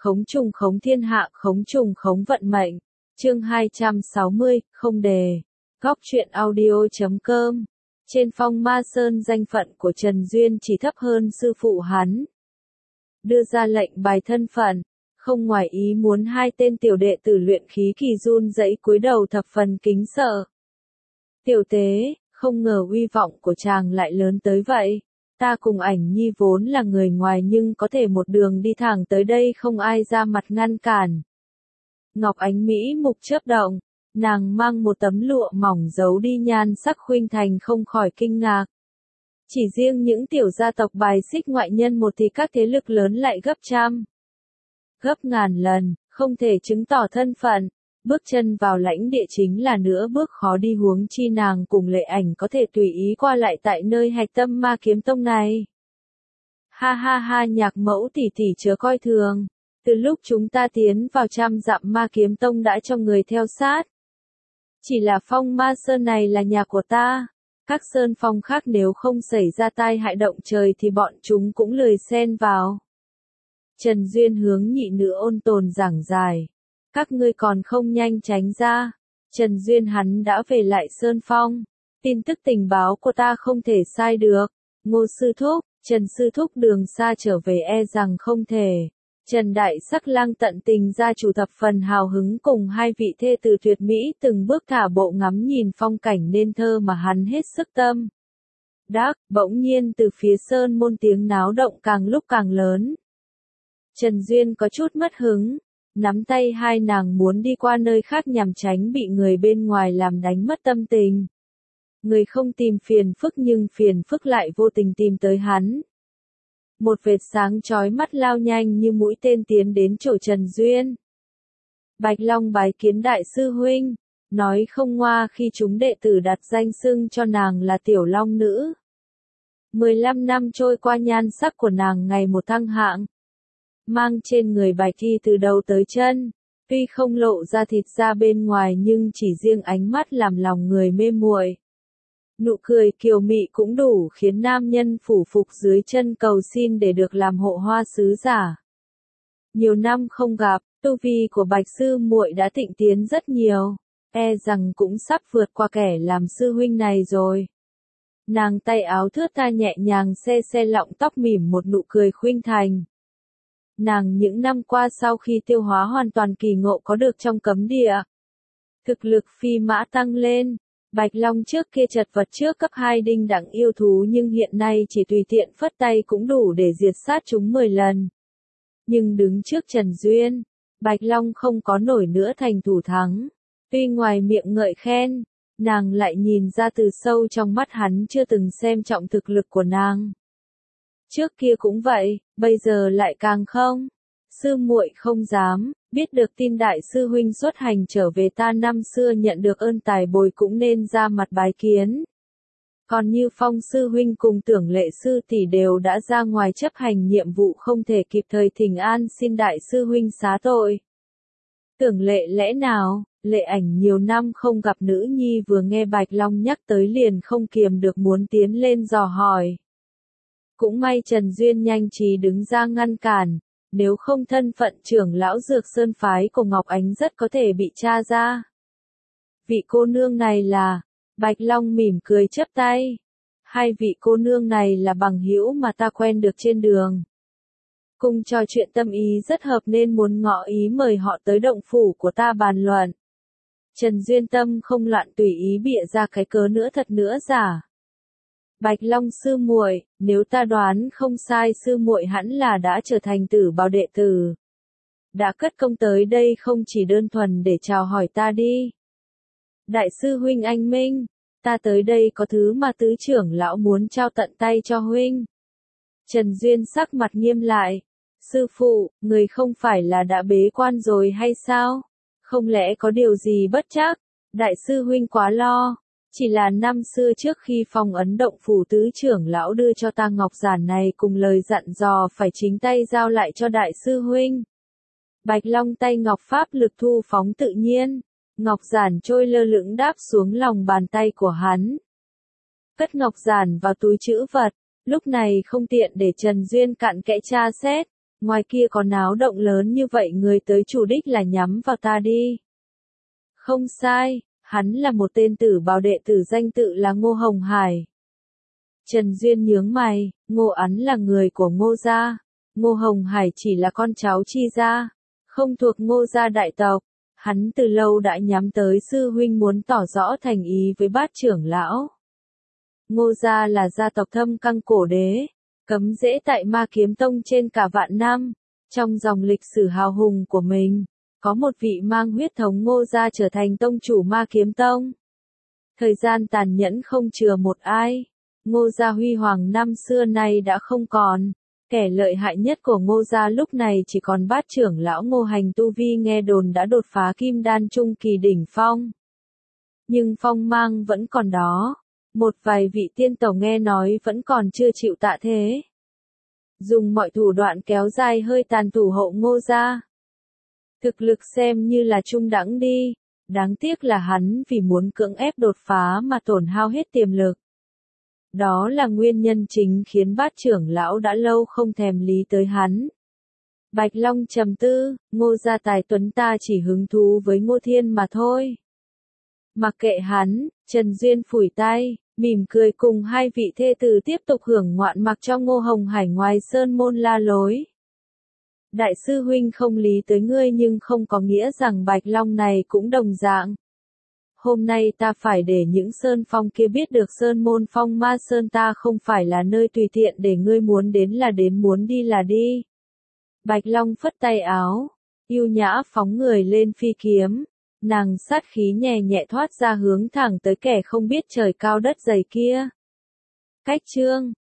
khống trùng khống thiên hạ, khống trùng khống vận mệnh. Chương 260, không đề. Góc truyện audio.com. Trên phong ma sơn danh phận của Trần Duyên chỉ thấp hơn sư phụ hắn. Đưa ra lệnh bài thân phận, không ngoài ý muốn hai tên tiểu đệ tử luyện khí kỳ run rẩy cúi đầu thập phần kính sợ. Tiểu tế, không ngờ uy vọng của chàng lại lớn tới vậy. Ta cùng ảnh nhi vốn là người ngoài nhưng có thể một đường đi thẳng tới đây không ai ra mặt ngăn cản. Ngọc Ánh Mỹ mục chớp động, nàng mang một tấm lụa mỏng giấu đi nhan sắc khuynh thành không khỏi kinh ngạc. Chỉ riêng những tiểu gia tộc bài xích ngoại nhân một thì các thế lực lớn lại gấp trăm, gấp ngàn lần, không thể chứng tỏ thân phận. Bước chân vào lãnh địa chính là nửa bước khó đi, huống chi nàng cùng Lệ Ảnh có thể tùy ý qua lại tại nơi hạch tâm ma kiếm tông này. Ha ha ha, Nhạc mẫu tỷ tỷ chớ coi thường. Từ lúc chúng ta tiến vào 100 dặm ma kiếm tông đã cho người theo sát. Chỉ là phong ma sơn này là nhà của ta. Các sơn phong khác nếu không xảy ra tai hại động trời thì bọn chúng cũng lười xen vào. Trần Duyên hướng nhị nữ ôn tồn giảng giải. Các ngươi còn không nhanh tránh ra. Trần Duyên hắn đã về lại Sơn Phong. Tin tức tình báo của ta không thể sai được. Ngô sư thúc, Trần sư thúc đường xa trở về e rằng không thể. Trần Đại Sắc Lang tận tình gia chủ thập phần hào hứng cùng hai vị thê tử tuyệt mỹ từng bước thả bộ ngắm nhìn phong cảnh nên thơ mà hắn hết sức tâm đắc. Bỗng nhiên từ phía sơn môn tiếng náo động càng lúc càng lớn. Trần Duyên có chút mất hứng. Nắm tay hai nàng muốn đi qua nơi khác nhằm tránh bị người bên ngoài làm đánh mất tâm tình. Người không tìm phiền phức nhưng phiền phức lại vô tình tìm tới hắn. Một vệt sáng chói mắt lao nhanh như mũi tên tiến đến chỗ Trần Duyên. Bạch Long bái kiến đại sư huynh, nói không ngoa khi chúng đệ tử đặt danh xưng cho nàng là Tiểu Long Nữ. 15 năm trôi qua nhan sắc của nàng ngày một thăng hạng. Mang trên người bạch y từ đầu tới chân, tuy không lộ ra thịt da bên ngoài nhưng chỉ riêng ánh mắt làm lòng người mê muội. Nụ cười kiều mị cũng đủ khiến nam nhân phủ phục dưới chân cầu xin để được làm hộ hoa sứ giả. Nhiều năm không gặp, tu vi của bạch sư muội đã tịnh tiến rất nhiều, e rằng cũng sắp vượt qua kẻ làm sư huynh này rồi. Nàng tay áo thướt tha nhẹ nhàng se lọng tóc mỉm một nụ cười khuynh thành. Nàng những năm qua sau khi tiêu hóa hoàn toàn kỳ ngộ có được trong cấm địa, thực lực phi mã tăng lên. Bạch Long trước kia chật vật trước cấp 2 đinh đẳng yêu thú nhưng hiện nay chỉ tùy tiện phất tay cũng đủ để diệt sát chúng 10 lần. Nhưng đứng trước Trần Duyên, Bạch Long không có nổi nữa thành thủ thắng. Tuy ngoài miệng ngợi khen, nàng lại nhìn ra từ sâu trong mắt hắn chưa từng xem trọng thực lực của nàng. Trước kia cũng vậy, bây giờ lại càng không. Sư muội không dám, biết được tin đại sư huynh xuất hành trở về ta năm xưa nhận được ơn tài bồi cũng nên ra mặt bái kiến. Còn như Phong sư huynh cùng Tưởng Lệ sư tỷ đều đã ra ngoài chấp hành nhiệm vụ không thể kịp thời thỉnh an xin đại sư huynh xá tội. Tưởng Lệ lẽ nào, Lệ Ảnh nhiều năm không gặp nữ nhi vừa nghe Bạch Long nhắc tới liền không kiềm được muốn tiến lên dò hỏi. Cũng may Trần Duyên nhanh trí đứng ra ngăn cản, nếu không thân phận trưởng lão Dược Sơn phái của Ngọc Ánh rất có thể bị tra ra. Vị cô nương này là, Bạch Long mỉm cười chắp tay. Hai vị cô nương này là bằng hữu mà ta quen được trên đường. Cùng trò chuyện tâm ý rất hợp nên muốn ngỏ ý mời họ tới động phủ của ta bàn luận. Trần Duyên tâm không loạn tùy ý bịa ra cái cớ nữa thật nữa giả. Bạch Long sư muội, nếu ta đoán không sai sư muội hẳn là đã trở thành tử bào đệ tử. Đã cất công tới đây không chỉ đơn thuần để chào hỏi ta đi. Đại sư huynh anh minh, ta tới đây có thứ mà tứ trưởng lão muốn trao tận tay cho huynh. Trần Duyên sắc mặt nghiêm lại. Sư phụ, người không phải là đã bế quan rồi hay sao? Không lẽ có điều gì bất trắc? Đại sư huynh quá lo. Chỉ là năm xưa trước khi phong ấn động phủ tứ trưởng lão đưa cho ta ngọc giản này cùng lời dặn dò phải chính tay giao lại cho đại sư huynh. Bạch Long tay ngọc pháp lực thu phóng tự nhiên, ngọc giản trôi lơ lửng đáp xuống lòng bàn tay của hắn. Cất ngọc giản vào túi trữ vật, lúc này không tiện để Trần Duyên cặn kẽ tra xét, Ngoài kia có náo động lớn như vậy người tới chủ đích là nhắm vào ta đi. Không sai, hắn là một tên tử bào đệ tử danh tự là Ngô Hồng Hải. Trần Duyên nhướng mày, Ngô Ấn là người của Ngô gia. Ngô Hồng Hải chỉ là con cháu Chi gia, không thuộc Ngô gia đại tộc. Hắn từ lâu đã nhắm tới sư huynh muốn tỏ rõ thành ý với bát trưởng lão. Ngô gia là gia tộc thâm căng cổ đế, cấm rễ tại Ma Kiếm Tông trên cả vạn năm. Trong dòng lịch sử hào hùng của mình, có một vị mang huyết thống Ngô gia trở thành tông chủ Ma Kiếm Tông. Thời gian tàn nhẫn không chừa một ai. Ngô gia huy hoàng năm xưa nay đã không còn. Kẻ lợi hại nhất của Ngô gia lúc này chỉ còn bát trưởng lão Ngô Hành tu vi nghe đồn đã đột phá kim đan trung kỳ đỉnh phong. Nhưng phong mang vẫn còn đó. Một vài vị tiên tẩu nghe nói vẫn còn chưa chịu tạ thế. Dùng mọi thủ đoạn kéo dài hơi tàn thủ hộ Ngô gia. Thực lực xem như là trung đẳng đi. Đáng tiếc là hắn vì muốn cưỡng ép đột phá mà tổn hao hết tiềm lực. Đó là nguyên nhân chính khiến bát trưởng lão đã lâu không thèm lý tới hắn. Bạch Long trầm tư, Ngô gia tài tuấn ta chỉ hứng thú với Ngô Thiên mà thôi. Mặc kệ hắn, Trần Duyên phủi tay, mỉm cười cùng hai vị thê tử tiếp tục hưởng ngoạn mặc cho Ngô Hồng Hải ngoài sơn môn la lối. Đại sư huynh không lý tới ngươi nhưng không có nghĩa rằng Bạch Long này cũng đồng dạng. Hôm nay ta phải để những sơn phong kia biết được sơn môn phong ma sơn ta không phải là nơi tùy tiện để ngươi muốn đến là đến muốn đi là đi. Bạch Long phất tay áo, yêu nhã phóng người lên phi kiếm, nàng sát khí nhẹ nhẹ thoát ra hướng thẳng tới kẻ không biết trời cao đất dày kia. Cách chương